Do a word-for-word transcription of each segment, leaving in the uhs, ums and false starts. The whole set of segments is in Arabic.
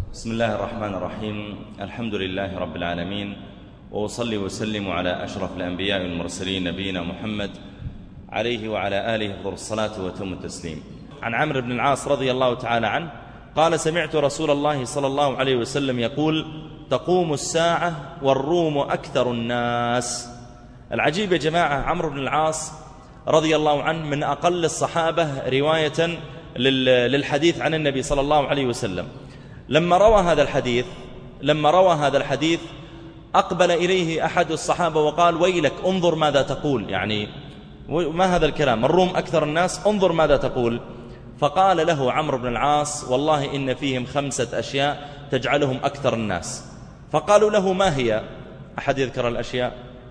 بسم الله الرحمن الرحيم. الحمد لله رب العالمين، وأصلي وسلم على أشرف الأنبياء والمرسلين نبينا محمد عليه وعلى آله أفضل الصلاة وتم التسليم. عن عمرو بن العاص رضي الله تعالى عنه قال: سمعت رسول الله صلى الله عليه وسلم يقول: تقوم الساعة والروم أكثر الناس. العجيب يا جماعة، عمرو بن العاص رضي الله عنه من أقل الصحابة رواية للحديث عن النبي صلى الله عليه وسلم. لما روى هذا الحديث لما روى هذا الحديث أقبل إليه أحد الصحابة وقال: ويلك، انظر ماذا تقول، يعني ما هذا الكلام؟ الروم أكثر الناس، انظر ماذا تقول. فقال له عمرو بن العاص: والله إن فيهم خمسة أشياء تجعلهم أكثر الناس. فقالوا له: ما هي؟ أحد يذكر الأشياء؟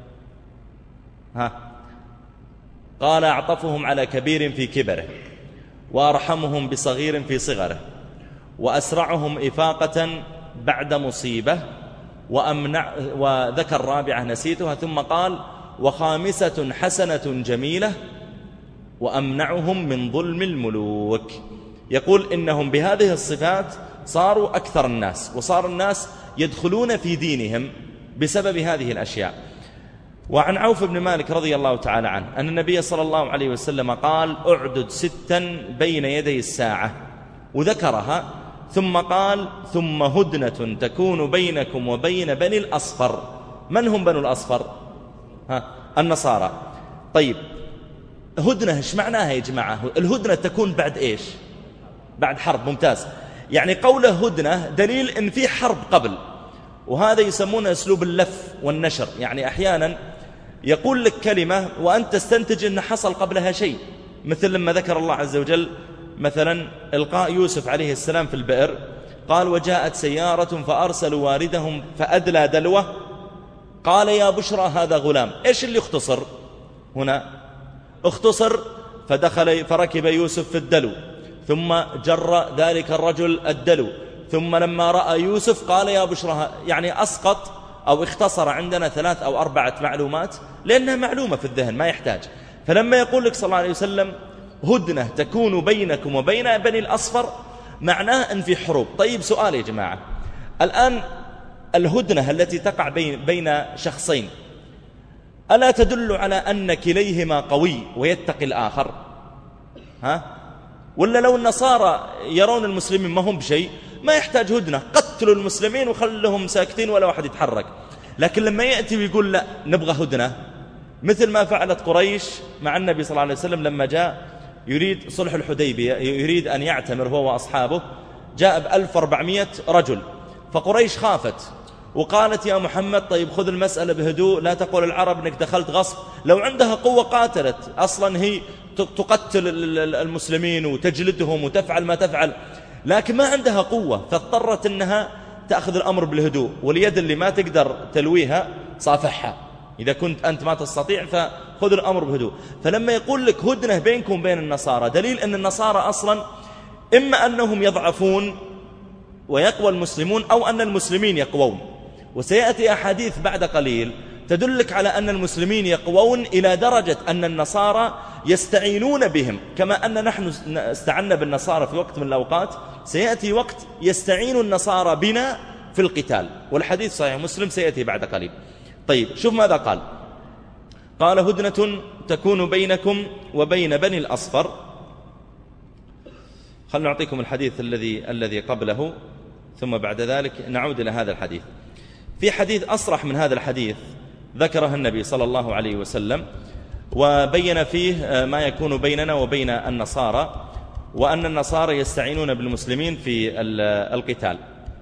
ها؟ قال: أعطفهم على كبير في كبره، وأرحمهم بصغير في صغره، وأسرعهم إفاقة بعد مصيبة، وأمنع وذكر رابعة نسيتها، ثم قال: وخامسة حسنة جميلة، وأمنعهم من ظلم الملوك. يقول إنهم بهذه الصفات صاروا أكثر الناس، وصار الناس يدخلون في دينهم بسبب هذه الأشياء. وعن عوف بن مالك رضي الله تعالى عنه أن النبي صلى الله عليه وسلم قال: أعدد ستا بين يدي الساعة، وذكرها، ثم قال: ثم هدنة تكون بينكم وبين بني الأصفر. من هم بنو الأصفر؟ ها؟ النصارى. طيب، هدنة ايش معناها يا جماعة؟ الهدنة تكون بعد ايش؟ بعد حرب. ممتاز. يعني قوله هدنة دليل ان في حرب قبل، وهذا يسمونه اسلوب اللف والنشر. يعني احيانا يقول لك كلمة وانت تستنتج ان حصل قبلها شيء، مثل لما ذكر الله عز وجل مثلا إلقاء يوسف عليه السلام في البئر، قال: وجاءت سيارة فأرسلوا واردهم فأدلى دلوه، قال: يا بشرى هذا غلام. إيش اللي اختصر هنا؟ اختصر فدخل فركب يوسف في الدلو، ثم جر ذلك الرجل الدلو، ثم لما رأى يوسف قال: يا بشرى. يعني أسقط أو اختصر عندنا ثلاث أو أربعة معلومات لأنها معلومة في الذهن ما يحتاج. فلما يقول لك صلى الله عليه وسلم: هدنة تكون بينكم وبين بني الأصفر، معناه أن في حروب. طيب، سؤال يا جماعة، الآن الهدنة التي تقع بين, بين شخصين ألا تدل على أن كليهما قوي ويتقي الآخر؟ ها؟ ولا لو النصارى يرون المسلمين ما هم بشيء ما يحتاج هدنة، قتلوا المسلمين وخلهم ساكتين ولا واحد يتحرك. لكن لما يأتي ويقول لا نبغى هدنة، مثل ما فعلت قريش مع النبي صلى الله عليه وسلم لما جاء يريد صلح الحديبية، يريد أن يعتمر هو وأصحابه، جاء بألف وأربعمائة رجل. فقريش خافت وقالت: يا محمد، طيب خذ المسألة بهدوء، لا تقول العرب أنك دخلت غصب. لو عندها قوة قاتلت، أصلا هي تقتل المسلمين وتجلدهم وتفعل ما تفعل، لكن ما عندها قوة، فاضطرت أنها تأخذ الأمر بالهدوء، واليد اللي ما تقدر تلويها صافحها. إذا كنت أنت ما تستطيع فخذ الأمر بهدوء. فلما يقول لك هدنة بينكم وبين النصارى، دليل أن النصارى أصلا إما أنهم يضعفون ويقوى المسلمون، أو أن المسلمين يقوون. وسيأتي أحاديث بعد قليل تدلك على أن المسلمين يقوون إلى درجة أن النصارى يستعينون بهم، كما أن نحن استعنا بالنصارى في وقت من الأوقات، سيأتي وقت يستعين النصارى بنا في القتال، والحديث صحيح مسلم سيأتي بعد قليل. طيب، شوف ماذا قال. قال: هدنة تكون بينكم وبين بني الأصفر. خلنا نعطيكم الحديث الذي الذي قبله، ثم بعد ذلك نعود إلى هذا الحديث. في حديث أصرح من هذا الحديث ذكره النبي صلى الله عليه وسلم، وبين فيه ما يكون بيننا وبين النصارى، وأن النصارى يستعينون بالمسلمين في القتال.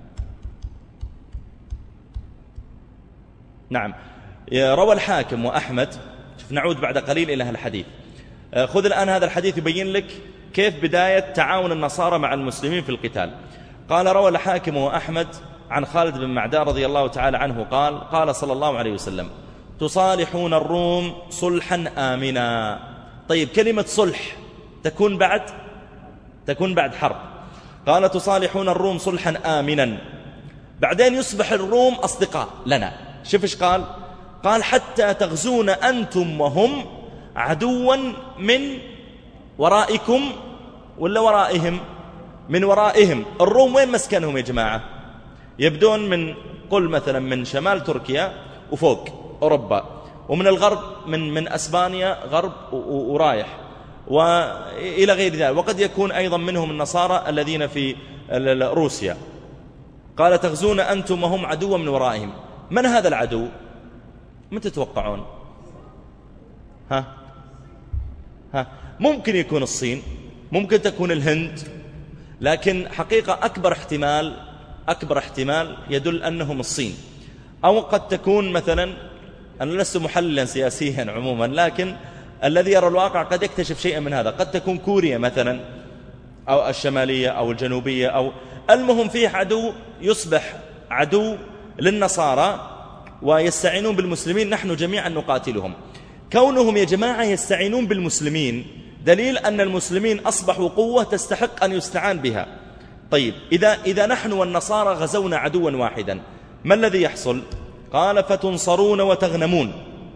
نعم. روى الحاكم وأحمد. نعود بعد قليل إلى الحديث. خذ الآن هذا الحديث يبين لك كيف بداية تعاون النصارى مع المسلمين في القتال. قال: روى الحاكم وأحمد عن خالد بن معدان رضي الله تعالى عنه قال: قال صلى الله عليه وسلم: تصالحون الروم صلحا آمنا. طيب، كلمة صلح تكون بعد تكون بعد حرب. قال: تصالحون الروم صلحا آمنا، بعدين يصبح الروم أصدقاء لنا. شوف إيش قال؟ قال: حتى تغزون أنتم وهم عدوا من ورائكم ولا ورائهم؟ من ورائهم. الروم وين مسكنهم يا جماعة؟ يبدون من قل مثلا من شمال تركيا وفوق أوروبا، ومن الغرب من من أسبانيا غرب ورايح وإلى غير ذلك، وقد يكون أيضا منهم النصارى الذين في روسيا. قال تغزون أنتم وهم عدو من ورائهم. من هذا العدو؟ من تتوقعون؟ ها ها ممكن يكون الصين، ممكن تكون الهند، لكن حقيقة أكبر احتمال أكبر احتمال يدل أنهم الصين. أو قد تكون مثلا، أنا لست محللا سياسيا عموما، لكن الذي يرى الواقع قد يكتشف شيئا من هذا. قد تكون كوريا مثلا، أو الشمالية أو الجنوبية، أو المهم فيه عدو يصبح عدو للنصارى ويستعينون بالمسلمين، نحن جميعا نقاتلهم. كونهم يا جماعة يستعينون بالمسلمين دليل أن المسلمين أصبحوا قوة تستحق أن يستعان بها. طيب إذا, إذا نحن والنصارى غزونا عدوا واحدا، ما الذي يحصل؟ قال فتنصرون وتغنمون.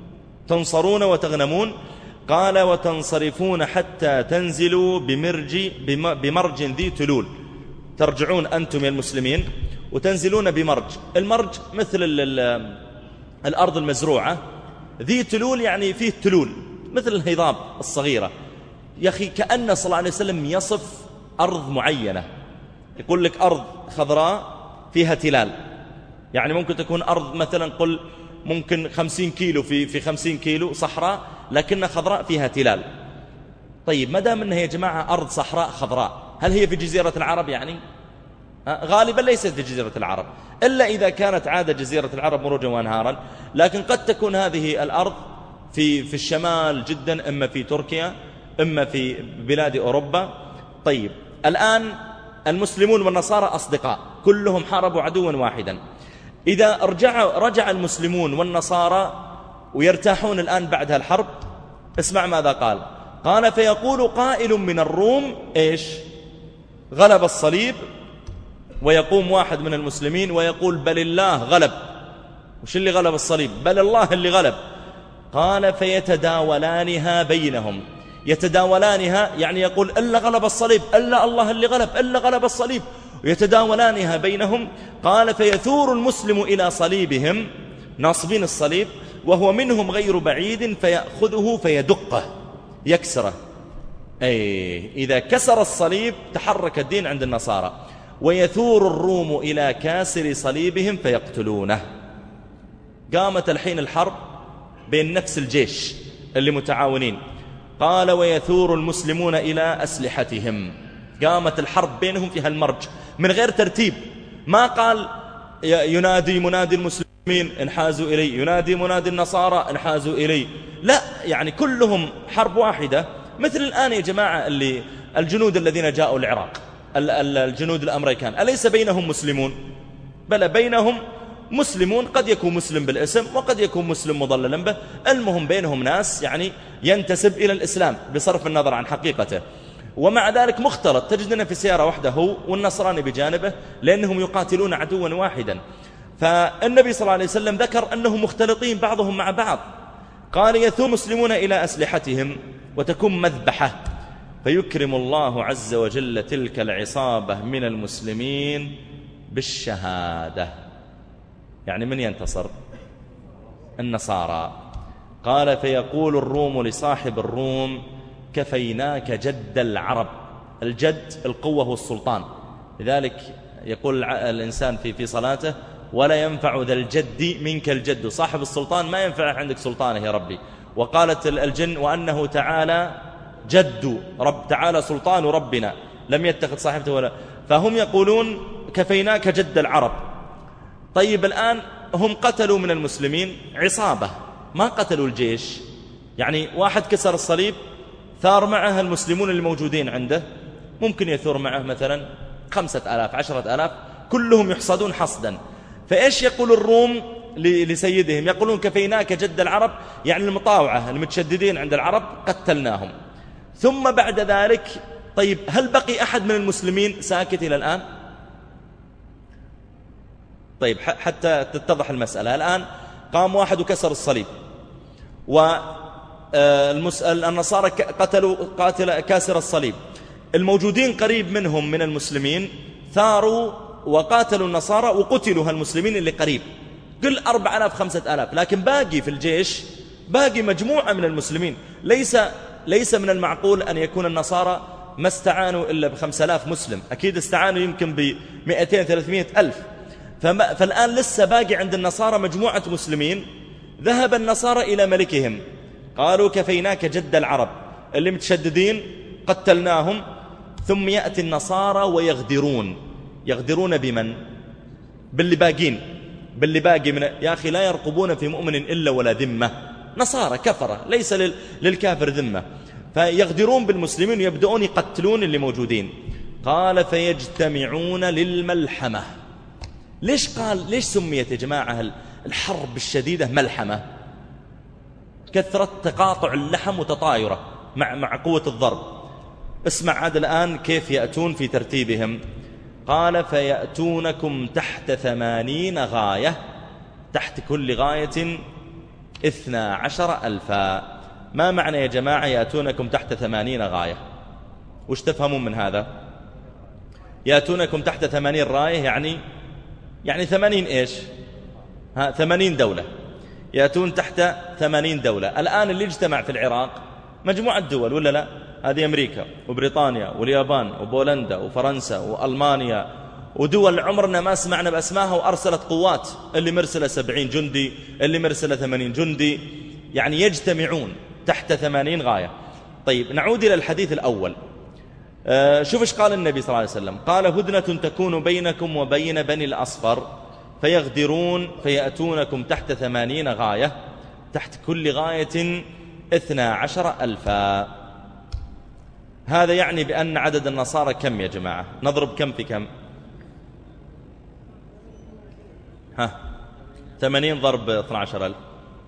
تنصرون وتغنمون. قال وتنصرفون حتى تنزلوا بمرج, بمرج ذي تلول. ترجعون أنتم يا المسلمين وتنزلون بمرج. المرج مثل الأرض المزروعة، ذي تلول يعني فيه تلول مثل الهضاب الصغيرة. يا أخي كأن صلى الله عليه وسلم يصف أرض معينة، يقول لك أرض خضراء فيها تلال، يعني ممكن تكون أرض مثلا قل ممكن خمسين كيلو في في خمسين كيلو صحراء، لكنها خضراء فيها تلال. طيب ما دام انها يا جماعة أرض صحراء خضراء، هل هي في جزيرة العرب؟ يعني غالبا ليست في جزيرة العرب، إلا إذا كانت عادة جزيرة العرب مروجا وانهارا، لكن قد تكون هذه الأرض في في الشمال جدا، إما في تركيا إما في بلاد أوروبا. طيب الآن المسلمون والنصارى أصدقاء، كلهم حاربوا عدوا واحدا. إذا رجع, رجع المسلمون والنصارى ويرتاحون الآن بعد الحرب، اسمع ماذا قال. قال فيقول قائل من الروم إيش؟ غلب الصليب. ويقوم واحد من المسلمين ويقول بل الله غلب. وش اللي غلب الصليب؟ بل الله اللي غلب. قال فيتداولانها بينهم. يتداولانها يعني يقول إلا غلب الصليب، إلا الله اللي غلب، إلا غلب الصليب، ويتداولانها بينهم. قال فيثور المسلم إلى صليبهم، ناصبين الصليب، وهو منهم غير بعيد، فيأخذه فيدقه يكسره. أي إذا كسر الصليب تحرك الدين عند النصارى. ويثور الروم إلى كاسر صليبهم فيقتلونه. قامت الحين الحرب بين نفس الجيش اللي متعاونين. قال ويثور المسلمون إلى أسلحتهم. قامت الحرب بينهم في هالمرج من غير ترتيب. ما قال ينادي منادي المسلمين انحازوا إلي، ينادي منادي النصارى انحازوا إلي، لا، يعني كلهم حرب واحدة. مثل الآن يا جماعة اللي الجنود الذين جاءوا العراق، الجنود الأمريكان، أليس بينهم مسلمون؟ بل بينهم مسلمون، قد يكون مسلم بالاسم وقد يكون مسلم مضللا به، المهم بينهم ناس يعني ينتسب إلى الإسلام بصرف النظر عن حقيقته، ومع ذلك مختلط. تجدنا في سيارة واحدة هو والنصراني بجانبه، لأنهم يقاتلون عدوا واحدا. فالنبي صلى الله عليه وسلم ذكر أنهم مختلطين بعضهم مع بعض. قال يثور المسلمون إلى أسلحتهم وتكون مذبحة، فيكرم الله عز وجل تلك العصابة من المسلمين بالشهادة. يعني من ينتصر؟ النصارى. قال فيقول الروم لصاحب الروم كفيناك جد العرب. الجد القوة والسلطان، لذلك يقول الإنسان في في صلاته ولا ينفع ذا الجد منك الجد. صاحب السلطان ما ينفع عندك سلطانه يا ربي. وقالت الجن وأنه تعالى جد رب، تعالى سلطان ربنا لم يتخذ صاحبته ولا. فهم يقولون كفيناك جد العرب. طيب الآن هم قتلوا من المسلمين عصابة، ما قتلوا الجيش. يعني واحد كسر الصليب، ثار معه المسلمون الموجودين عنده، ممكن يثور معه مثلا خمسة آلاف عشرة آلاف، كلهم يحصدون حصدا. فإيش يقول الروم لسيدهم؟ يقولون كفيناك جد العرب، يعني المطاوعة المتشددين عند العرب قتلناهم. ثم بعد ذلك طيب هل بقي أحد من المسلمين ساكت إلى الآن؟ طيب حتى تتضح المسألة. الآن قام واحد وكسر الصليب، والنصارى قتلوا قاتل كاسر الصليب. الموجودين قريب منهم من المسلمين ثاروا وقاتلوا النصارى وقتلوا هالمسلمين اللي قريب، قل أربعة آلاف خمسة آلاف، لكن باقي في الجيش باقي مجموعة من المسلمين. ليس ليس من المعقول أن يكون النصارى ما استعانوا إلا بخمس آلاف مسلم، أكيد استعانوا يمكن بمئتين ثلاثمائة ألف. فالآن لسه باقي عند النصارى مجموعة مسلمين. ذهب النصارى إلى ملكهم قالوا كفيناك جد العرب، اللي متشددين قتلناهم. ثم يأتي النصارى ويغدرون. يغدرون بمن؟ باللي باقين، باللي باقي من يا أخي لا يرقبون في مؤمن إلا ولا ذمة، نصارى كفرة ليس للكافر ذمة، فيغدرون بالمسلمين ويبدأون يقتلون اللي موجودين. قال فيجتمعون للملحمة. ليش قال ليش سميت يا جماعة الحرب الشديدة ملحمة؟ كثرة تقاطع اللحم وتطايره مع مع قوة الضرب. اسمع عاد الآن كيف يأتون في ترتيبهم. قال فيأتونكم تحت ثمانين غاية، تحت كل غاية اثنا عشر ألفا. ما معنى يا جماعة يأتونكم تحت ثمانين غاية؟ وش تفهمون من هذا؟ يأتونكم تحت ثمانين راية يعني يعني ثمانين إيش؟ ها ثمانين دولة. يأتون تحت ثمانين دولة. الآن اللي اجتمع في العراق مجموعة دول ولا لا؟ هذه أمريكا وبريطانيا واليابان وبولندا وفرنسا وألمانيا ودول عمرنا ما سمعنا بأسماها، وأرسلت قوات، اللي مرسلة سبعين جندي، اللي مرسلة ثمانين جندي، يعني يجتمعون تحت ثمانين غاية. طيب نعود إلى الحديث الأول. آه شوف ايش قال النبي صلى الله عليه وسلم. قال هدنة تكون بينكم وبين بني الأصفر فيغدرون فيأتونكم تحت ثمانين غاية، تحت كل غاية اثنا عشر ألفا. هذا يعني بأن عدد النصارى كم يا جماعة؟ نضرب كم في كم؟ ها ثمانين ضرب اثنا عشر ألف.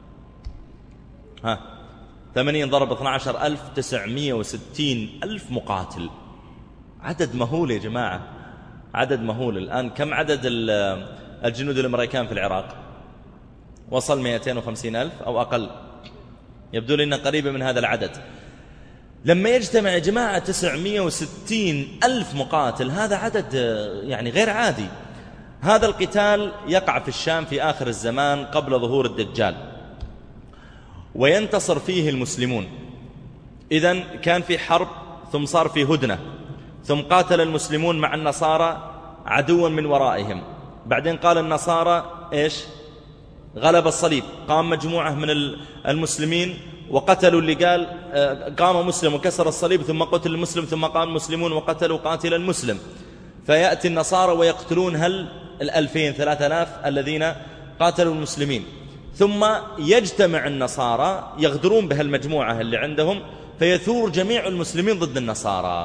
ها ثمانين ضرب اثنا عشر ألف تسعمائة وستين ألف مقاتل. عدد مهول يا جماعة، عدد مهول. الآن كم عدد الجنود الأمريكان في العراق؟ وصل مئتين وخمسين ألف أو أقل، يبدو لنا قريبة من هذا العدد. لما يجتمع يا جماعة تسعمائة وستين ألف مقاتل، هذا عدد يعني غير عادي. هذا القتال يقع في الشام في آخر الزمان قبل ظهور الدجال، وينتصر فيه المسلمون. إذن كان في حرب، ثم صار في هدنة، ثم قاتل المسلمون مع النصارى عدوا من ورائهم. بعدين قال النصارى إيش؟ غلب الصليب. قام مجموعة من المسلمين وقتلوا اللي قال قام مسلم وكسر الصليب، ثم قتل المسلم، ثم قام المسلمون وقتلوا قاتل المسلم. فيأتي النصارى ويقتلون هل الألفين ثلاثة آلاف الذين قاتلوا المسلمين. ثم يجتمع النصارى يغدرون بهالمجموعة اللي عندهم، فيثور جميع المسلمين ضد النصارى.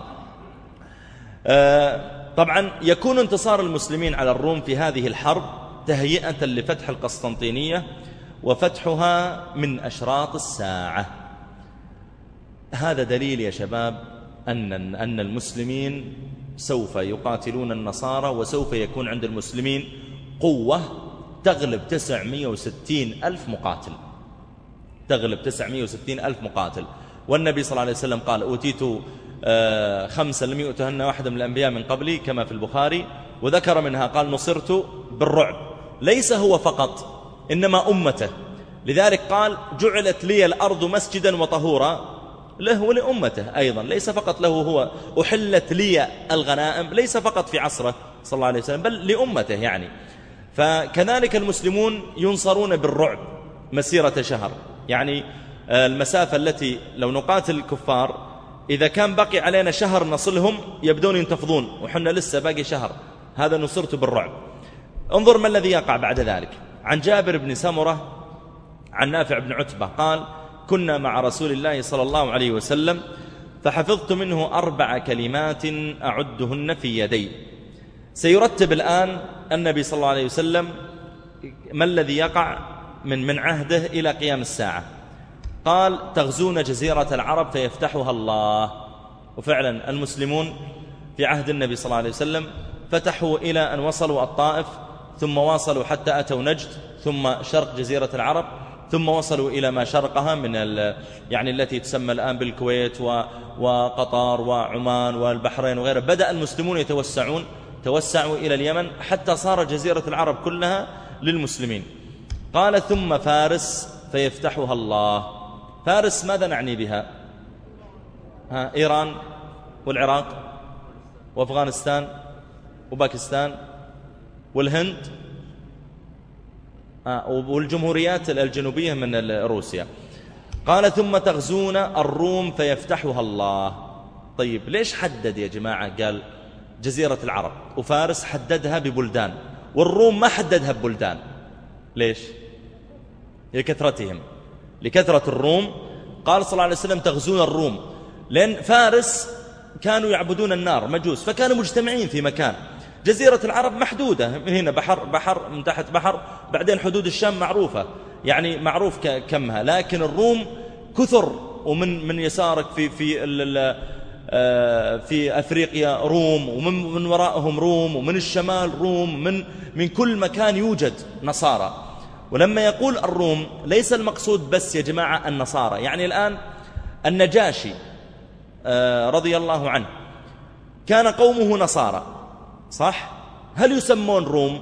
طبعا يكون انتصار المسلمين على الروم في هذه الحرب تهيئة لفتح القسطنطينية، وفتحها من أشراط الساعة. هذا دليل يا شباب أن أن المسلمين سوف يقاتلون النصارى، وسوف يكون عند المسلمين قوة تغلب تسعمائة وستين ألف مقاتل، تغلب تسعمائة وستين ألف مقاتل. والنبي صلى الله عليه وسلم قال أوتيت خمسا لم يؤتهن واحدا من الأنبياء من قبلي كما في البخاري، وذكر منها قال نصرت بالرعب. ليس هو فقط إنما أمته، لذلك قال جعلت لي الأرض مسجدا وطهورا له ولأمته أيضا، ليس فقط له هو. أحلت لي الغنائم ليس فقط في عصره صلى الله عليه وسلم بل لأمته يعني. فكذلك المسلمون ينصرون بالرعب مسيرة شهر، يعني المسافة التي لو نقاتل الكفار إذا كان بقي علينا شهر نصلهم يبدون ينتفضون، وحنا لسه باقي شهر، هذا نصرت بالرعب. انظر ما الذي يقع بعد ذلك. عن جابر بن سمرة عن نافع بن عتبة قال كنا مع رسول الله صلى الله عليه وسلم فحفظت منه أربع كلمات أعدهن في يدي. سيرتب الآن النبي صلى الله عليه وسلم ما الذي يقع من من عهده إلى قيام الساعة. قال تغزون جزيرة العرب فيفتحها الله. وفعلا المسلمون في عهد النبي صلى الله عليه وسلم فتحوا إلى أن وصلوا الطائف، ثم واصلوا حتى أتوا نجد، ثم شرق جزيرة العرب، ثم وصلوا إلى ما شرقها من يعني التي تسمى الآن بالكويت وقطر وعمان والبحرين وغيرها. بدأ المسلمون يتوسعون توسعوا إلى اليمن حتى صار جزيرة العرب كلها للمسلمين. قال ثم فارس فيفتحها الله. فارس ماذا نعني بها؟ ها إيران والعراق وأفغانستان وباكستان والهند والجمهوريات الجنوبية من روسيا. قال ثم تغزون الروم فيفتحها الله. طيب ليش حدد يا جماعة؟ قال جزيرة العرب، وفارس حددها ببلدان، والروم ما حددها ببلدان. ليش؟ لكثرتهم، لكثرة الروم. قال صلى الله عليه وسلم تغزون الروم، لأن فارس كانوا يعبدون النار، مجوس، فكانوا مجتمعين في مكان. جزيرة العرب محدودة، من هنا بحر بحر، من تحت بحر، بعدين حدود الشام معروفة، يعني معروف كمها. لكن الروم كثر، ومن من يسارك في في في أفريقيا روم، ومن من وراءهم روم، ومن الشمال روم، من من كل مكان يوجد نصارى. ولما يقول الروم ليس المقصود بس يا جماعة النصارى، يعني الآن النجاشي رضي الله عنه كان قومه نصارى، صح؟ هل يسمون روم؟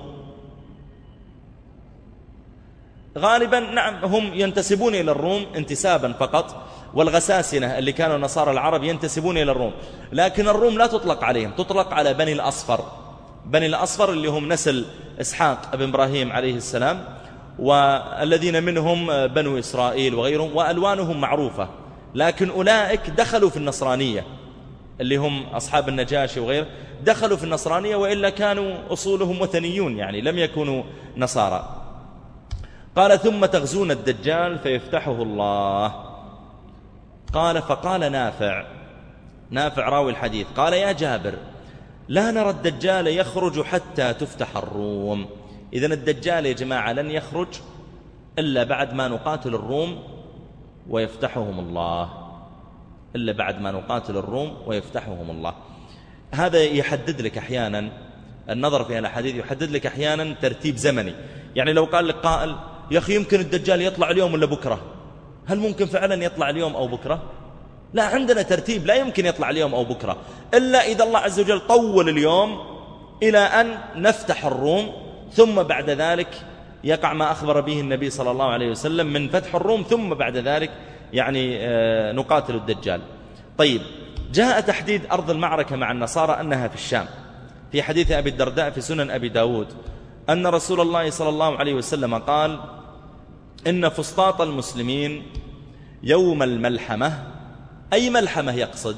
غالبا نعم، هم ينتسبون إلى الروم انتسابا فقط، والغساسنة اللي كانوا نصارى العرب ينتسبون إلى الروم. لكن الروم لا تطلق عليهم، تطلق على بني الأصفر. بني الأصفر اللي هم نسل إسحاق بن إبراهيم عليه السلام، والذين منهم بنو إسرائيل وغيرهم، وألوانهم معروفة. لكن أولئك دخلوا في النصرانية، اللي هم أصحاب النجاشي وغيره، دخلوا في النصرانية، وإلا كانوا أصولهم وثنيون، يعني لم يكونوا نصارى. قال ثم تغزون الدجال فيفتحه الله. قال فقال نافع، نافع راوي الحديث، قال يا جابر لا نرى الدجال يخرج حتى تفتح الروم. إذن الدجال يا جماعة لن يخرج إلا بعد ما نقاتل الروم ويفتحهم الله، إلا بعد ما نقاتل الروم ويفتحهم الله. هذا يحدد لك أحيانا النظر في الحديث، يحدد لك أحيانا ترتيب زمني. يعني لو قال لك قائل يا أخي يمكن الدجال يطلع اليوم ولا بكرة، هل ممكن فعلا يطلع اليوم أو بكرة؟ لا، عندنا ترتيب، لا يمكن يطلع اليوم أو بكرة إلا إذا الله عز وجل طول اليوم إلى أن نفتح الروم، ثم بعد ذلك يقع ما أخبر به النبي صلى الله عليه وسلم من فتح الروم، ثم بعد ذلك يعني نقاتل الدجال. طيب، جاء تحديد أرض المعركة مع النصارى أنها في الشام، في حديث أبي الدرداء في سنن أبي داود أن رسول الله صلى الله عليه وسلم قال إن فسطاط المسلمين يوم الملحمة. أي ملحمة يقصد؟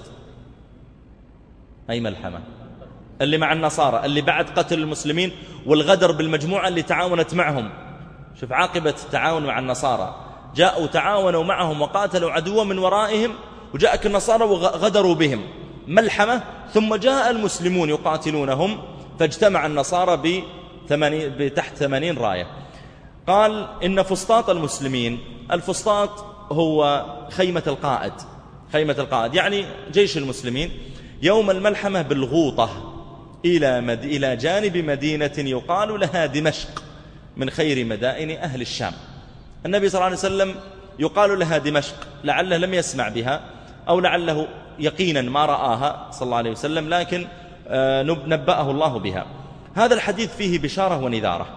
أي ملحمة؟ اللي مع النصارى، اللي بعد قتل المسلمين والغدر بالمجموعة اللي تعاونت معهم. شوف عاقبة التعاون مع النصارى، جاءوا تعاونوا معهم وقاتلوا عدوا من ورائهم، وجاءك النصارى وغدروا بهم، ملحمة. ثم جاء المسلمون يقاتلونهم، فاجتمع النصارى بتحت ثمانين راية. قال إن فسطاط المسلمين، الفسطاط هو خيمة القائد، خيمة القائد يعني جيش المسلمين، يوم الملحمة بالغوطة إلى, مد... إلى جانب مدينة يقال لها دمشق من خير مدائن أهل الشام. النبي صلى الله عليه وسلم يقال لها دمشق، لعله لم يسمع بها أو لعله يقينا ما رآها صلى الله عليه وسلم، لكن نبأه الله بها. هذا الحديث فيه بشارة ونذارة،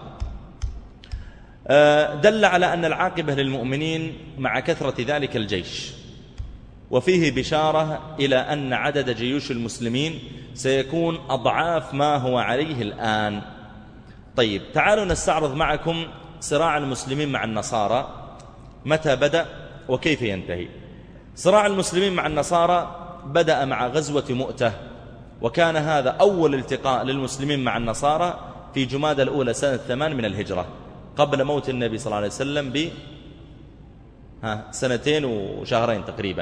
دل على أن العاقبة للمؤمنين مع كثرة ذلك الجيش، وفيه بشارة إلى أن عدد جيوش المسلمين سيكون أضعاف ما هو عليه الآن. طيب، تعالوا نستعرض معكم صراع المسلمين مع النصارى متى بدأ وكيف ينتهي. صراع المسلمين مع النصارى بدأ مع غزوة مؤتة، وكان هذا أول التقاء للمسلمين مع النصارى في جمادى الأولى سنة ثمان من الهجرة، قبل موت النبي صلى الله عليه وسلم ب ها سنتين وشهرين تقريبا.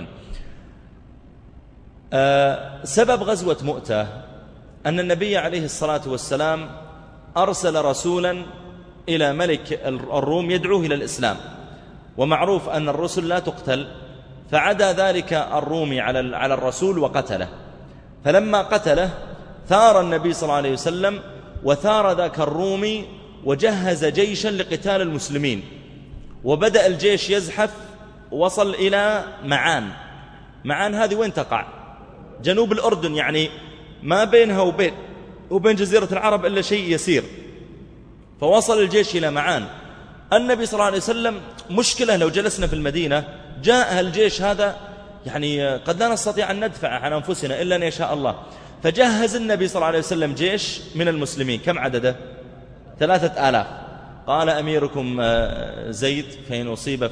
أه سبب غزوة مؤتة أن النبي عليه الصلاة والسلام أرسل رسولا إلى ملك الروم يدعوه إلى الإسلام، ومعروف أن الرسل لا تقتل، فعدا ذلك الرومي على على الرسول وقتله. فلما قتله ثار النبي صلى الله عليه وسلم وثار ذاك الرومي وجهز جيشا لقتال المسلمين، وبدأ الجيش يزحف، وصل إلى معان. معان هذه وين تقع؟ جنوب الأردن، يعني ما بينها وبين وبين جزيرة العرب إلا شيء يسير، فوصل الجيش إلى معان. النبي صلى الله عليه وسلم مشكلة لو جلسنا في المدينة جاء الجيش هذا يعني قد لا نستطيع أن ندفع عن أنفسنا إلا أن يشاء الله، فجهز النبي صلى الله عليه وسلم جيش من المسلمين. كم عدده؟ ثلاثة آلاف. قال أميركم زيد فإن أصيب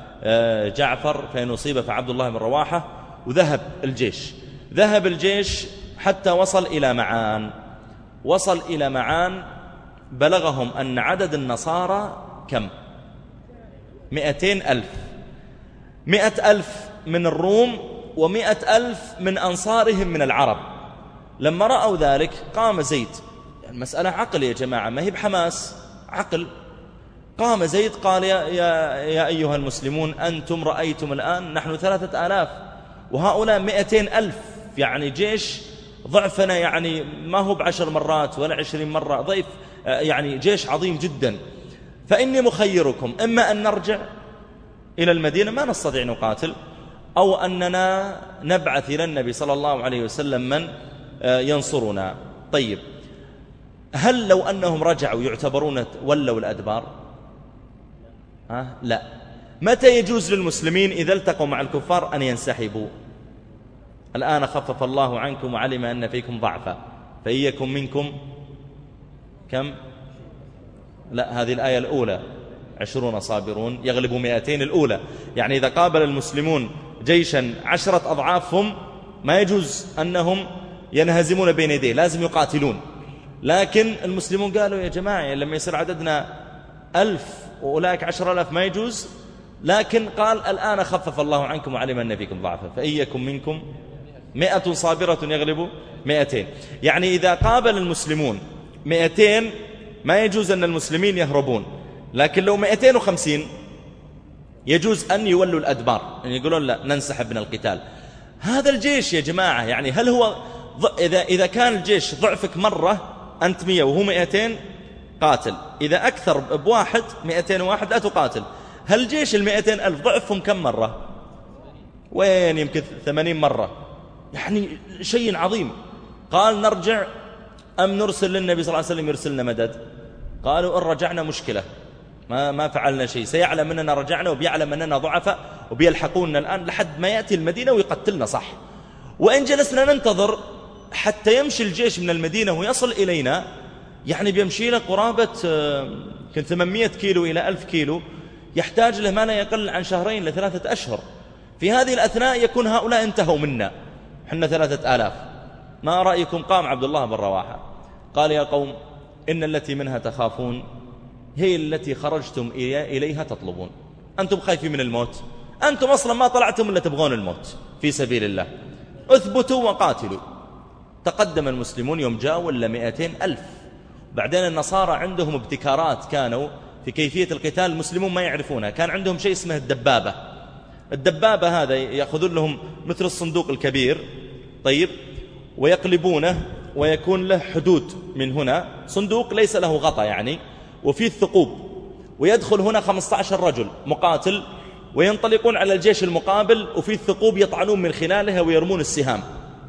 فجعفر فإن أصيب فعبد الله بن رواحة. وذهب الجيش ذهب الجيش حتى وصل إلى معان. وصل إلى معان بلغهم أن عدد النصارى كم؟ مئتين ألف. مئة ألف من الروم ومئة ألف من أنصارهم من العرب. لما رأوا ذلك قام زيد، المسألة عقل يا جماعة، ما هي بحماس، عقل. قام زيد قال يا, يا, يا أيها المسلمون أنتم رأيتم الآن نحن ثلاثة آلاف وهؤلاء مئتين ألف، يعني جيش ضعفنا، يعني ما هو بعشر مرات ولا عشرين مرة ضيف، يعني جيش عظيم جدا. فإني مخيركم إما أن نرجع إلى المدينة ما نستطيع نقاتل، أو أننا نبعث إلى النبي صلى الله عليه وسلم من ينصرنا. طيب، هل لو أنهم رجعوا يعتبرون ولوا الأدبار؟ ها؟ لا. متى يجوز للمسلمين إذا التقوا مع الكفار أن ينسحبوا؟ الآن خفف الله عنكم وعلم أن فيكم ضعفا فإن يكن منكم كم؟ لا، هذه الآية الأولى عشرون صابرون يغلبوا مئتين الأولى. يعني إذا قابل المسلمون جيشا عشرة أضعافهم ما يجوز أنهم ينهزمون بين يديه، لازم يقاتلون. لكن المسلمون قالوا يا جماعة لما يصير عددنا ألف وأولئك عشر ألاف ما يجوز. لكن قال الآن خفف الله عنكم وعلم أن فيكم ضعفا فإن يكن منكم مئة صابرة يغلبوا مئتين. يعني إذا قابل المسلمون مئتين ما يجوز أن المسلمين يهربون، لكن لو مئتين وخمسين يجوز أن يولوا الأدبار، يعني يقولون لا ننسحب من القتال. هذا الجيش يا جماعة يعني هل هو إذا, إذا كان الجيش ضعفك مرة أنت مئة وهو مئتين قاتل، إذا أكثر بواحد مئتين وواحد لا تقاتل. هل جيش المئتين ألف ضعفهم كم مرة؟ وين يمكن ثمانين مرة، يعني شيء عظيم. قال نرجع أم نرسل للنبي صلى الله عليه وسلم يرسلنا مدد؟ قالوا إن رجعنا مشكلة، ما, ما فعلنا شيء، سيعلم أننا رجعنا وبيعلم أننا ضعفاء وبيلحقوننا الآن لحد ما يأتي المدينة ويقتلنا صح. وإن جلسنا ننتظر حتى يمشي الجيش من المدينة ويصل إلينا، يعني بيمشي له قرابة كن ثمانمائة كيلو إلى ألف كيلو، يحتاج له ما لا يقل عن شهرين لثلاثة أشهر. في هذه الأثناء يكون هؤلاء انتهوا منا، حنا ثلاثة آلاف. ما رأيكم؟ قام عبد الله بن رواحة قال يا قوم إن التي منها تخافون هي التي خرجتم إليها تطلبون. أنتم خايفين من الموت، أنتم أصلا ما طلعتم إلا تبغون الموت في سبيل الله، اثبتوا وقاتلوا. تقدم المسلمون يوم جاءوا إلا مئتين ألف. بعدين النصارى عندهم ابتكارات كانوا في كيفية القتال المسلمون ما يعرفونها. كان عندهم شيء اسمه الدبابة. الدبابة هذا يأخذون لهم مثل الصندوق الكبير، طيب، ويقلبونه ويكون له حدود من هنا، صندوق ليس له غطاء يعني، وفيه الثقوب، ويدخل هنا خمسة عشر رجل مقاتل وينطلقون على الجيش المقابل، وفيه الثقوب يطعنون من خلالها ويرمون السهام.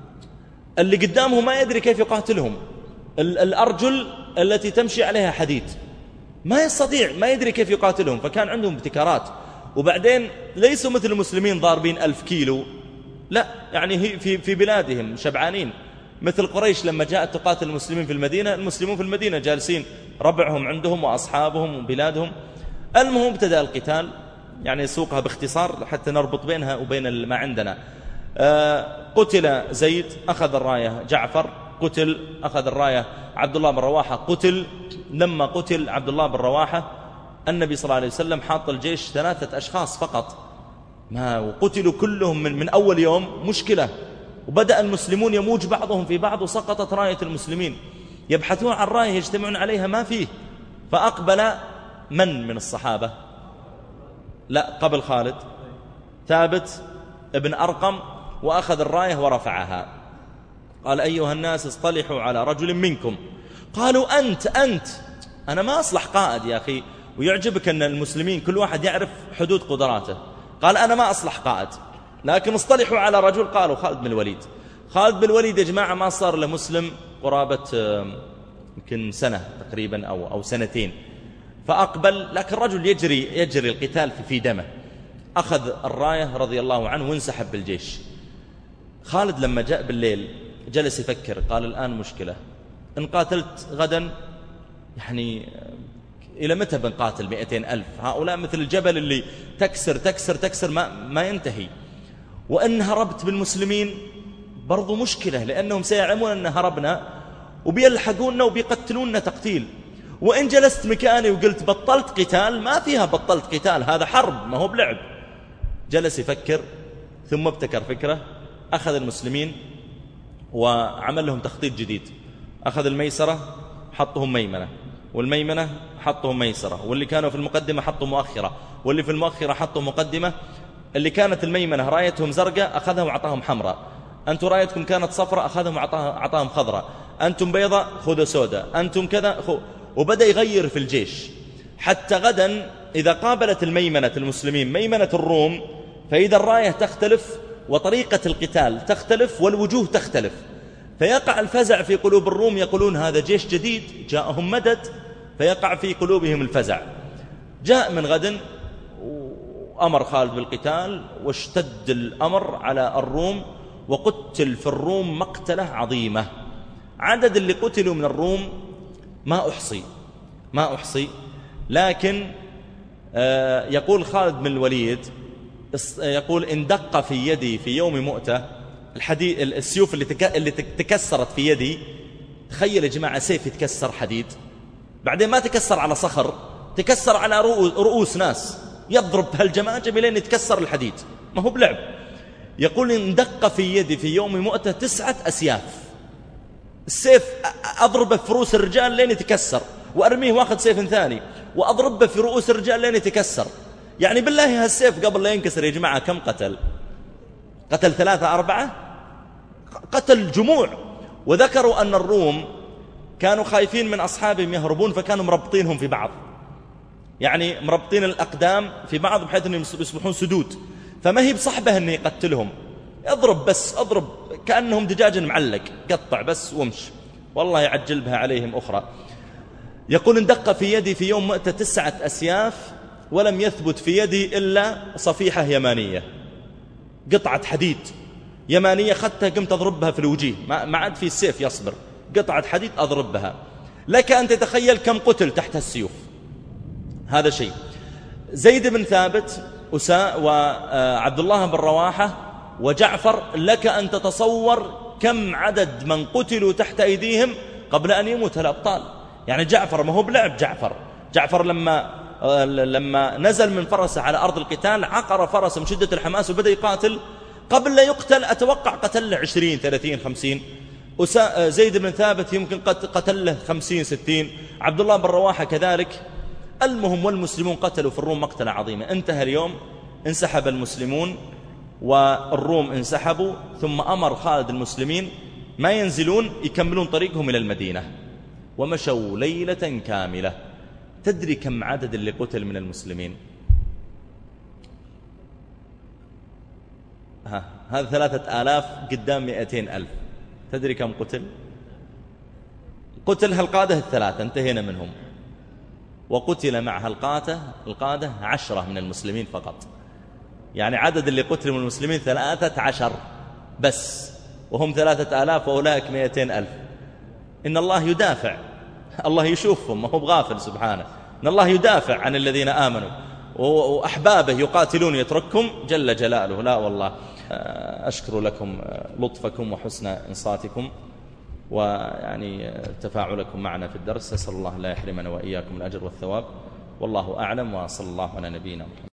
اللي قدامه ما يدري كيف يقاتلهم، الأرجل التي تمشي عليها حديد، ما يستطيع، ما يدري كيف يقاتلهم. فكان عندهم ابتكارات. وبعدين ليسوا مثل المسلمين ضاربين ألف كيلو، لا، يعني في في بلادهم شبعانين. مثل قريش لما جاءت تقاتل المسلمين في المدينة، المسلمون في المدينة جالسين ربعهم عندهم وأصحابهم وبلادهم. المهم ابتدأ القتال، يعني سوقها باختصار حتى نربط بينها وبين ما عندنا. آه قتل زيد، أخذ الراية جعفر، قتل أخذ الراية عبد الله بن رواحة، قتل. لما قتل عبد الله بن رواحة النبي صلى الله عليه وسلم حاط الجيش ثلاثة أشخاص فقط، ما وقتلوا كلهم من, من أول يوم. مشكلة. وبدأ المسلمون يموج بعضهم في بعض، وسقطت راية المسلمين، يبحثون عن راية يجتمعون عليها ما فيه. فأقبل من من الصحابة؟ لا، قبل خالد، ثابت ابن أرقم، وأخذ الراية ورفعها. قال أيها الناس اصطلحوا على رجل منكم. قالوا أنت أنت أنا ما أصلح قائد يا أخي. ويعجبك أن المسلمين كل واحد يعرف حدود قدراته. قال أنا ما أصلح قائد، لكن اصطلحوا على رجل. قالوا خالد بن الوليد. خالد بن الوليد يا جماعة ما صار له مسلم قرابة يمكن سنة تقريبا أو, أو سنتين، فأقبل، لكن الرجل يجري, يجري القتال في دمه، أخذ الراية رضي الله عنه وانسحب بالجيش. خالد لما جاء بالليل جلس يفكر، قال الآن مشكلة، إن قاتلت غدا يعني إلى متى بنقاتل مئتين ألف؟ هؤلاء مثل الجبل اللي تكسر تكسر تكسر ما, ما ينتهي. وإن هربت بالمسلمين برضو مشكلة، لأنهم سيعلمون أن هربنا وبيلحقوننا وبيقتلوننا تقتيل. وإن جلست مكاني وقلت بطلت قتال، ما فيها بطلت قتال، هذا حرب ما هو بلعب. جلس يفكر ثم ابتكر فكرة، أخذ المسلمين وعمل لهم تخطيط جديد. أخذ الميسرة حطهم ميمنة، والميمنة حطهم ميسرة، واللي كانوا في المقدمة حطوا مؤخرة، واللي في المؤخرة حطوا مقدمة. اللي كانت الميمنة رايتهم زرقاء أخذها وعطاهم حمراء، أنتم رايتكم كانت صفراء أخذهم وعطاهم خضراء، أنتم بيضاء خذوا سوداء، أنتم كذا خو... وبدأ يغير في الجيش، حتى غدا إذا قابلت الميمنة المسلمين ميمنة الروم فإذا الراية تختلف وطريقة القتال تختلف والوجوه تختلف، فيقع الفزع في قلوب الروم، يقولون هذا جيش جديد جاءهم مدد، فيقع في قلوبهم الفزع. جاء من غد وأمر خالد بالقتال، واشتد الأمر على الروم، وقتل في الروم مقتلة عظيمة. عدد اللي قتلوا من الروم ما أحصي ما أحصي لكن يقول خالد بن الوليد، يقول إن دق في يدي في يوم مؤتة، الحديد السيوف اللي اللي تكسرت في يدي، تخيل يا جماعة سيف يتكسر حديد، بعدين ما تكسر على صخر، تكسر على رؤوس ناس، يضرب بهالجماجم لين يتكسر الحديد، ما هو بلعب. يقول إن دق في يدي في يوم مؤتة تسعة أسياف، السيف أضربه في رؤوس الرجال لين يتكسر، وأرميه واخذ سيف ثاني وأضربه في رؤوس الرجال لين يتكسر. يعني بالله هالسيف قبل لا ينكسر يا جماعة كم قتل؟ قتل ثلاثة أربعة، قتل جموع. وذكروا أن الروم كانوا خايفين من أصحابهم يهربون، فكانوا مربطينهم في بعض، يعني مربطين الأقدام في بعض بحيث أنهم يصبحون سدود، فما هي بصحبه أنه يقتلهم، اضرب بس اضرب كأنهم دجاج معلق، قطع بس وامش، والله يعجل بها عليهم أخرى. يقول إن دق في يدي في يوم مؤتة تسعة أسياف، ولم يثبت في يدي إلا صفيحة يمانية، قطعة حديد يمانية، خدتها قمت أضربها في الوجيه، ما عاد في السيف يصبر، قطعة حديد أضرب بها. لك أن تتخيل كم قتل تحت السيوف. هذا شيء. زيد بن ثابت وعبد الله بن رواحة وجعفر، لك أن تتصور كم عدد من قتلوا تحت أيديهم قبل أن يموت الأبطال. يعني جعفر ما هو بلعب، جعفر جعفر لما لما نزل من فرسه على أرض القتال عقر فرسه من شدة الحماس وبدأ يقاتل، قبل لا يقتل أتوقع قتل له عشرين ثلاثين خمسين. زيد بن ثابت يمكن قتل له خمسين ستين، عبد الله بن رواحة كذلك. المهم والمسلمون قتلوا في الروم مقتلة عظيمة. انتهى اليوم، انسحب المسلمون والروم انسحبوا، ثم أمر خالد المسلمين ما ينزلون، يكملون طريقهم إلى المدينة، ومشوا ليلة كاملة. تدري كم عدد اللي قتل من المسلمين؟ ها هذا ثلاثة آلاف قدام مئتين ألف، تدري كم قتل؟ قتل هالقادة الثلاثة انتهينا منهم، وقتل مع هالقادة القادة عشرة من المسلمين فقط. يعني عدد اللي قتلوا من المسلمين ثلاثة عشر بس، وهم ثلاثة آلاف وأولئك مئتين ألف. إن الله يدافع، الله يشوفهم، ما هو بغافل سبحانه. إن الله يدافع عن الذين آمنوا، وأحبابه يقاتلون يتركهم جل جلاله. لا والله. أشكر لكم لطفكم وحسن إنصاتكم ويعني تفاعلكم معنا في الدرس. أسأل الله لا يحرمنا وإياكم الأجر والثواب، والله أعلم، وصلى الله على نبينا محمد.